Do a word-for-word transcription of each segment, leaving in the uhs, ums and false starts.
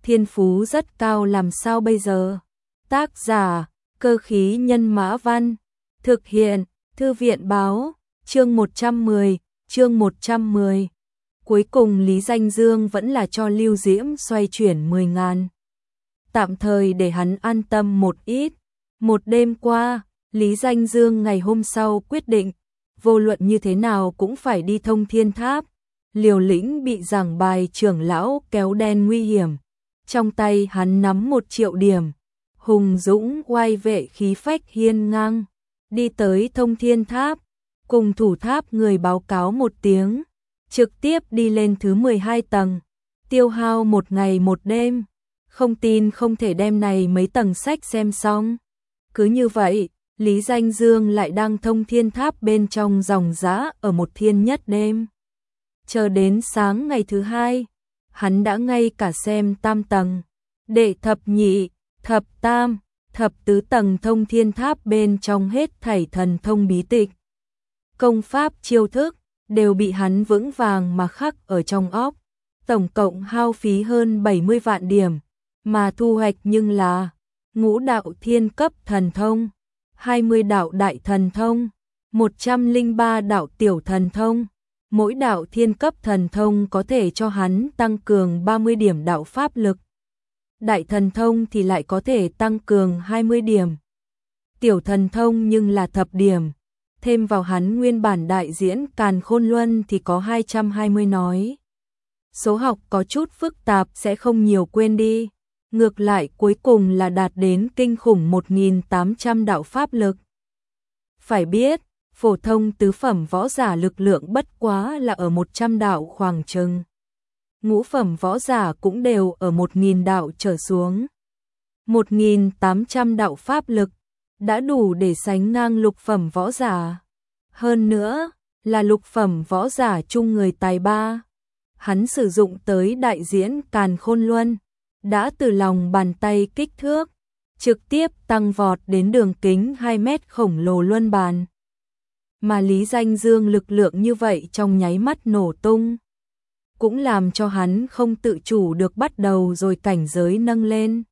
thiên phú rất cao làm sao bây giờ? Tác giả, Cơ khí nhân mã văn, thực hiện, Thư viện báo, chương một trăm mười, chương một trăm mười. Cuối cùng Lý Danh Dương vẫn là cho Lưu Diễm xoay chuyển mười ngàn. Tạm thời để hắn an tâm một ít. Một đêm qua, Lý Danh Dương ngày hôm sau quyết định, vô luận như thế nào cũng phải đi Thông Thiên Tháp. Liều lĩnh bị giảng bài trưởng lão kéo đen nguy hiểm. Trong tay hắn nắm một triệu điểm. Hùng dũng oai vệ khí phách hiên ngang. Đi tới Thông Thiên Tháp. Cùng thủ tháp người báo cáo một tiếng. Trực tiếp đi lên thứ mười hai tầng. Tiêu hao một ngày một đêm. Không tin không thể đem này mấy tầng sách xem xong. Cứ như vậy, Lý Danh Dương lại đang Thông Thiên Tháp bên trong dòng dã ở một thiên nhất đêm. Chờ đến sáng ngày thứ hai, hắn đã ngay cả xem tam tầng, đệ thập nhị, thập tam, thập tứ tầng Thông Thiên Tháp bên trong hết thảy thần thông bí tịch. Công pháp chiêu thức, đều bị hắn vững vàng mà khắc ở trong óc. Tổng cộng hao phí hơn bảy mươi vạn điểm, mà thu hoạch nhưng là ngũ đạo thiên cấp thần thông, hai mươi đạo đại thần thông, một trăm lẻ ba đạo tiểu thần thông. Mỗi đạo thiên cấp thần thông có thể cho hắn tăng cường ba mươi điểm đạo pháp lực. Đại thần thông thì lại có thể tăng cường hai mươi điểm. Tiểu thần thông nhưng là thập điểm. Thêm vào hắn nguyên bản đại diễn Càn Khôn Luân thì có hai trăm hai mươi nói. Số học có chút phức tạp sẽ không nhiều quên đi. Ngược lại cuối cùng là đạt đến kinh khủng một nghìn tám trăm đạo pháp lực. Phải biết, phổ thông tứ phẩm võ giả lực lượng bất quá là ở một trăm đạo khoảng chừng. Ngũ phẩm võ giả cũng đều ở một nghìn đạo trở xuống. một nghìn tám trăm đạo pháp lực đã đủ để sánh ngang lục phẩm võ giả. Hơn nữa, là lục phẩm võ giả chung người tài ba. Hắn sử dụng tới đại diễn Càn Khôn Luân, đã từ lòng bàn tay kích thước, trực tiếp tăng vọt đến đường kính hai mét khổng lồ luân bàn. Mà Lý Danh Dương lực lượng như vậy trong nháy mắt nổ tung, cũng làm cho hắn không tự chủ được bắt đầu rồi cảnh giới nâng lên.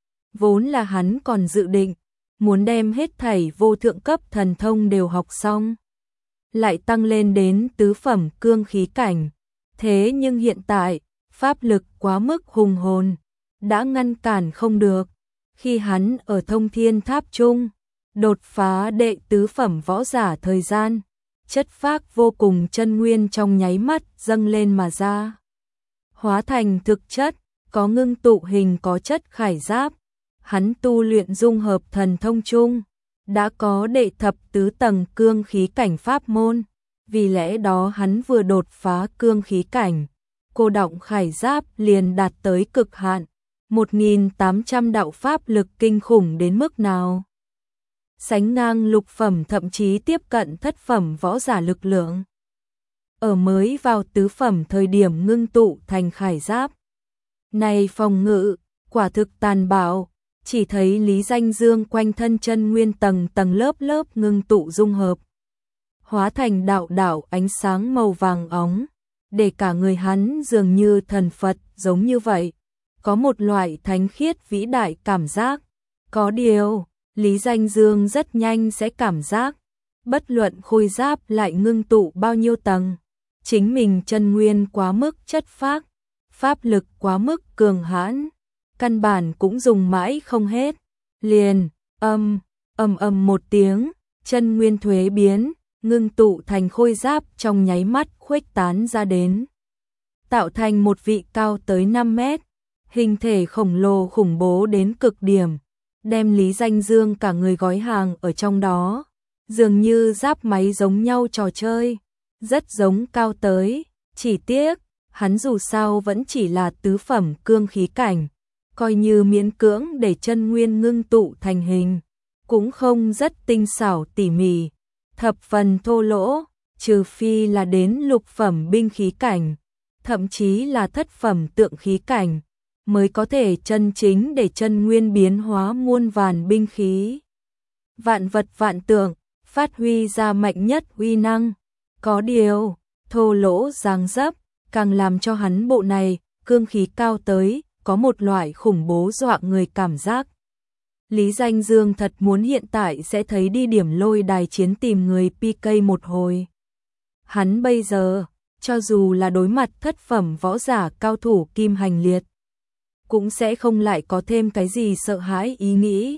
Vốn là hắn còn dự định, muốn đem hết thảy vô thượng cấp thần thông đều học xong, lại tăng lên đến tứ phẩm cương khí cảnh. Thế nhưng hiện tại, pháp lực quá mức hùng hồn, đã ngăn cản không được. Khi hắn ở Thông Thiên Tháp trung, đột phá đệ tứ phẩm võ giả thời gian, chất phác vô cùng chân nguyên trong nháy mắt dâng lên mà ra. Hóa thành thực chất, có ngưng tụ hình có chất khải giáp. Hắn tu luyện dung hợp thần thông chung, đã có đệ thập tứ tầng cương khí cảnh pháp môn. Vì lẽ đó hắn vừa đột phá cương khí cảnh, cô động khải giáp liền đạt tới cực hạn. một nghìn tám trăm đạo pháp lực kinh khủng đến mức nào? Sánh ngang lục phẩm thậm chí tiếp cận thất phẩm võ giả lực lượng. Ở mới vào tứ phẩm thời điểm ngưng tụ thành khải giáp. Này phòng ngự, quả thực tàn bạo, chỉ thấy Lý Danh Dương quanh thân chân nguyên tầng tầng lớp lớp ngưng tụ dung hợp. Hóa thành đạo đạo ánh sáng màu vàng óng, để cả người hắn dường như thần Phật giống như vậy. Có một loại thánh khiết vĩ đại cảm giác. Có điều, Lý Danh Dương rất nhanh sẽ cảm giác, bất luận khôi giáp lại ngưng tụ bao nhiêu tầng, chính mình chân nguyên quá mức chất phác, pháp lực quá mức cường hãn, căn bản cũng dùng mãi không hết. Liền, âm, ầm ầm một tiếng, chân nguyên thuế biến, ngưng tụ thành khôi giáp trong nháy mắt khuếch tán ra đến, tạo thành một vị cao tới năm mét, hình thể khổng lồ khủng bố đến cực điểm, đem Lý Danh Dương cả người gói hàng ở trong đó, dường như giáp máy giống nhau trò chơi, rất giống cao tới, chỉ tiếc, hắn dù sao vẫn chỉ là tứ phẩm cương khí cảnh, coi như miễn cưỡng để chân nguyên ngưng tụ thành hình, cũng không rất tinh xảo tỉ mỉ, thập phần thô lỗ, trừ phi là đến lục phẩm binh khí cảnh, thậm chí là thất phẩm tượng khí cảnh, mới có thể chân chính để chân nguyên biến hóa muôn vàn binh khí. Vạn vật vạn tượng, phát huy ra mạnh nhất uy năng. Có điều, thô lỗ dáng dấp, càng làm cho hắn bộ này, cương khí cao tới, có một loại khủng bố dọa người cảm giác. Lý Danh Dương thật muốn hiện tại sẽ thấy đi điểm lôi đài chiến tìm người pê ca một hồi. Hắn bây giờ, cho dù là đối mặt thất phẩm võ giả cao thủ Kim Hành Liệt, cũng sẽ không lại có thêm cái gì sợ hãi ý nghĩ.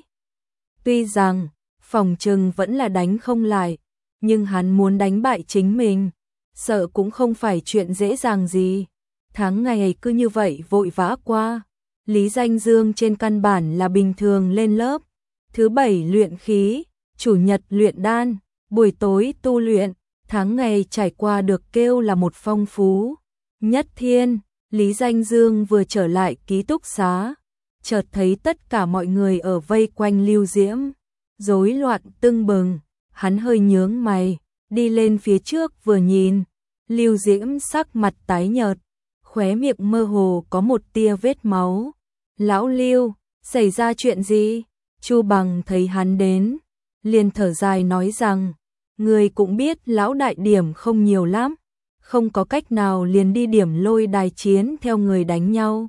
Tuy rằng, phòng trừng vẫn là đánh không lại, nhưng hắn muốn đánh bại chính mình, sợ cũng không phải chuyện dễ dàng gì. Tháng ngày cứ như vậy vội vã qua, Lý Danh Dương trên căn bản là bình thường lên lớp, thứ bảy luyện khí, chủ nhật luyện đan, buổi tối tu luyện, tháng ngày trải qua được kêu là một phong phú. Nhất thiên, Lý Danh Dương vừa trở lại ký túc xá, chợt thấy tất cả mọi người ở vây quanh Lưu Diễm, rối loạn tưng bừng, hắn hơi nhướng mày, đi lên phía trước vừa nhìn, Lưu Diễm sắc mặt tái nhợt, khóe miệng mơ hồ có một tia vết máu. Lão Lưu, xảy ra chuyện gì? Chu Bằng thấy hắn đến, liền thở dài nói rằng, người cũng biết lão đại điểm không nhiều lắm, không có cách nào liền đi điểm lôi đài chiến theo người đánh nhau.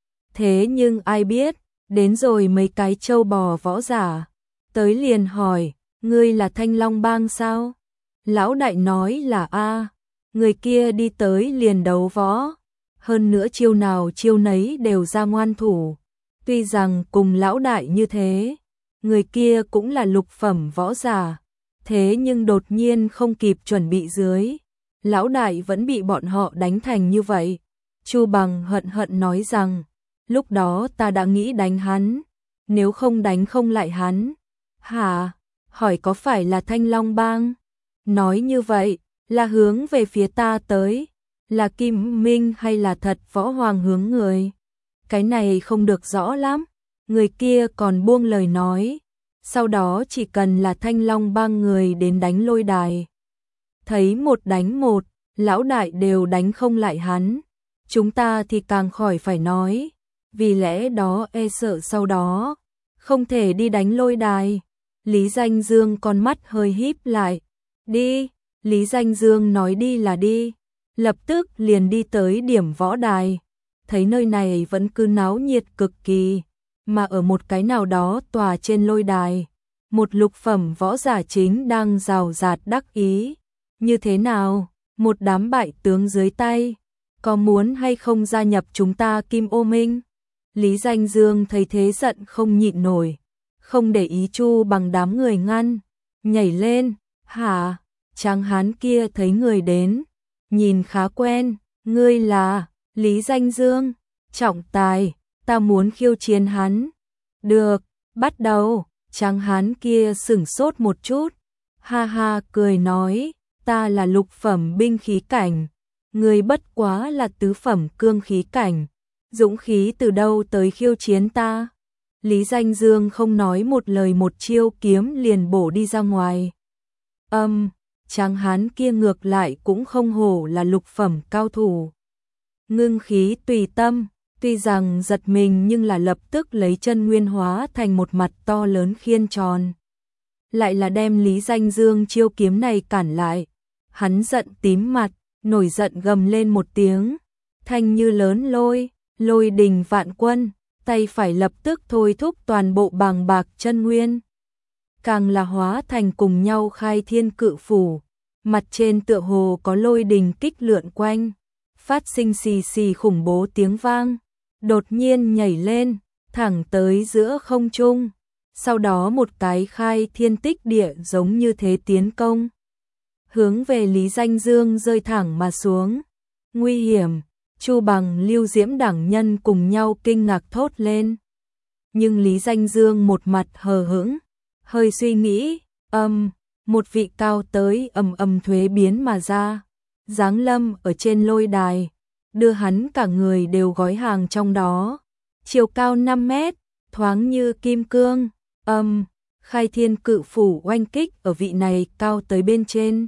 Thế nhưng ai biết, đến rồi mấy cái trâu bò võ giả, tới liền hỏi, ngươi là Thanh Long Bang sao? Lão đại nói là a, người kia đi tới liền đấu võ, hơn nữa chiêu nào chiêu nấy đều ra ngoan thủ. Tuy rằng cùng lão đại như thế, người kia cũng là lục phẩm võ giả, thế nhưng đột nhiên không kịp chuẩn bị dưới, lão đại vẫn bị bọn họ đánh thành như vậy. Chu Bằng hận hận nói rằng, lúc đó ta đã nghĩ đánh hắn, nếu không đánh không lại hắn. Hả? Hỏi có phải là Thanh Long Bang? Nói như vậy, là hướng về phía ta tới, là Kim Minh hay là thật võ hoàng hướng người? Cái này không được rõ lắm, người kia còn buông lời nói, sau đó chỉ cần là Thanh Long Bang người đến đánh lôi đài. Thấy một đánh một, lão đại đều đánh không lại hắn, chúng ta thì càng khỏi phải nói, vì lẽ đó e sợ sau đó, không thể đi đánh lôi đài. Lý Danh Dương con mắt hơi híp lại, đi, Lý Danh Dương nói đi là đi, lập tức liền đi tới điểm võ đài, thấy nơi này vẫn cứ náo nhiệt cực kỳ, mà ở một cái nào đó tòa trên lôi đài, một lục phẩm võ giả chính đang rào rạt đắc ý. Như thế nào, một đám bại tướng dưới tay, có muốn hay không gia nhập chúng ta Kim Ô Minh? Lý Danh Dương thấy thế giận không nhịn nổi, không để ý Chu Bằng đám người ngăn, nhảy lên, hả? Tráng hán kia thấy người đến, nhìn khá quen, ngươi là Lý Danh Dương, trọng tài, ta muốn khiêu chiến hắn. Được, bắt đầu. Tráng hán kia sửng sốt một chút, ha ha cười nói, ta là lục phẩm binh khí cảnh, ngươi bất quá là tứ phẩm cương khí cảnh, dũng khí từ đâu tới khiêu chiến ta? Lý Danh Dương không nói một lời, một chiêu kiếm liền bổ đi ra ngoài. Âm, um, tráng hán kia ngược lại cũng không hổ là lục phẩm cao thủ. Ngưng khí tùy tâm, tuy rằng giật mình nhưng là lập tức lấy chân nguyên hóa thành một mặt to lớn khiên tròn. Lại là đem Lý Danh Dương chiêu kiếm này cản lại. Hắn giận tím mặt, nổi giận gầm lên một tiếng. Thanh như lớn lôi, lôi đình vạn quân, tay phải lập tức thôi thúc toàn bộ bàng bạc chân nguyên. Càng là hóa thành cùng nhau khai thiên cự phủ. Mặt trên tựa hồ có lôi đình kích lượn quanh, phát sinh xì xì khủng bố tiếng vang. Đột nhiên nhảy lên, thẳng tới giữa không trung, sau đó một cái khai thiên tích địa giống như thế tiến công, hướng về Lý Danh Dương rơi thẳng mà xuống. Nguy hiểm, Chu Bằng, Lưu Diễm đẳng nhân cùng nhau kinh ngạc thốt lên. Nhưng Lý Danh Dương một mặt hờ hững, hơi suy nghĩ, âm, một vị cao tới ầm ầm thuế biến mà ra, giáng lâm ở trên lôi đài, đưa hắn cả người đều gói hàng trong đó. Chiều cao năm mét, thoáng như kim cương, âm, khai thiên cự phủ oanh kích ở vị này cao tới bên trên.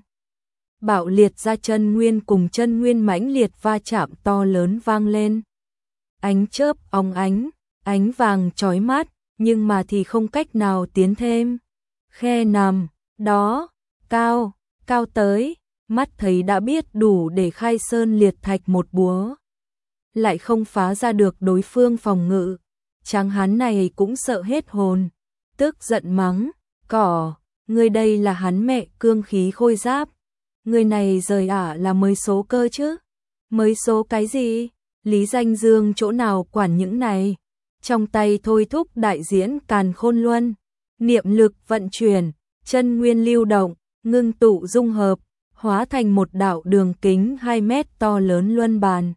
Bạo liệt ra chân nguyên cùng chân nguyên mãnh liệt va chạm to lớn vang lên. Ánh chớp óng ánh, ánh vàng chói mắt, nhưng mà thì không cách nào tiến thêm. Khe nằm, đó, cao, cao tới, mắt thấy đã biết đủ để khai sơn liệt thạch một búa. lại không phá ra được đối phương phòng ngự. Tráng hán này cũng sợ hết hồn, tức giận mắng, cỏ, ngươi đây là hắn mẹ cương khí khôi giáp. Người này rời ả là mới số cơ chứ. Mới số cái gì? Lý Danh Dương chỗ nào quản những này. Trong tay thôi thúc đại diễn Càn Khôn Luân. Niệm lực vận chuyển, chân nguyên lưu động, ngưng tụ dung hợp, hóa thành một đạo đường kính hai mét to lớn luân bàn.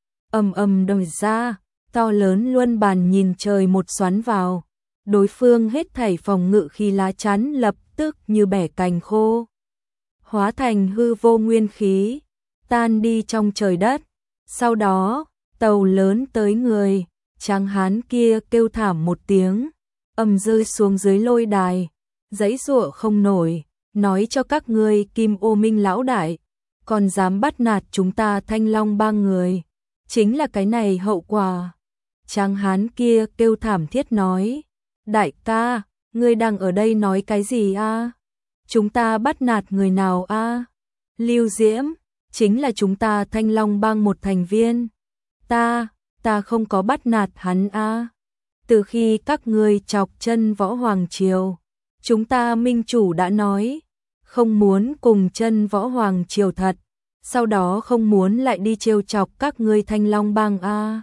Ầm ầm đẩy ra, to lớn luân bàn nhìn trời một xoắn vào. Đối phương hết thảy phòng ngự khi lá chắn lập tức như bẻ cành khô. Hóa thành hư vô nguyên khí, tan đi trong trời đất. Sau đó, tàu lớn tới người, tráng hán kia kêu thảm một tiếng, ầm rơi xuống dưới lôi đài, giãy giụa không nổi, nói cho các ngươi Kim Ô Minh lão đại, còn dám bắt nạt chúng ta Thanh Long ba người, chính là cái này hậu quả. Tráng hán kia kêu thảm thiết nói, đại ca, ngươi đang ở đây nói cái gì a? Chúng ta bắt nạt người nào a? Lưu Diễm, chính là chúng ta Thanh Long bang một thành viên. Ta, ta không có bắt nạt hắn a. Từ khi các ngươi chọc chân Võ Hoàng Triều, chúng ta minh chủ đã nói, không muốn cùng chân Võ Hoàng Triều thật, sau đó không muốn lại đi trêu chọc các ngươi Thanh Long bang a.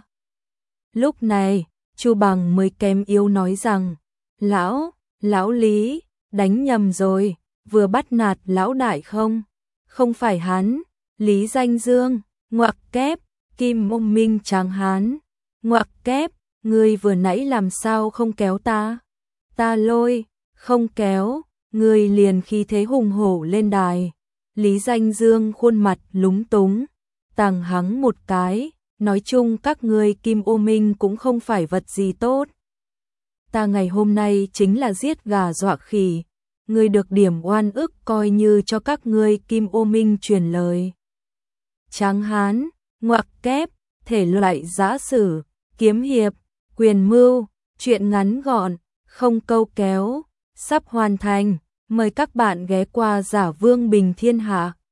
Lúc này, Chu Bằng mới kém yếu nói rằng, lão, lão Lý, đánh nhầm rồi, vừa bắt nạt lão đại không? Không phải hắn, Lý Danh Dương, ngoặc kép, Kim Ô Minh tráng hán, ngoặc kép, ngươi vừa nãy làm sao không kéo ta? Ta lôi, không kéo, ngươi liền khí thế hùng hổ lên đài. Lý Danh Dương khuôn mặt lúng túng, tàng hắng một cái, nói chung các ngươi Kim Ô Minh cũng không phải vật gì tốt. Ta ngày hôm nay chính là giết gà dọa khỉ, ngươi được điểm oan ức coi như cho các ngươi Kim Ô Minh truyền lời. Tráng hán, ngoặc kép, thể loại giã sử, kiếm hiệp, quyền mưu, truyện ngắn gọn, không câu kéo, sắp hoàn thành, mời các bạn ghé qua Giả Vương Bình Thiên Hạ.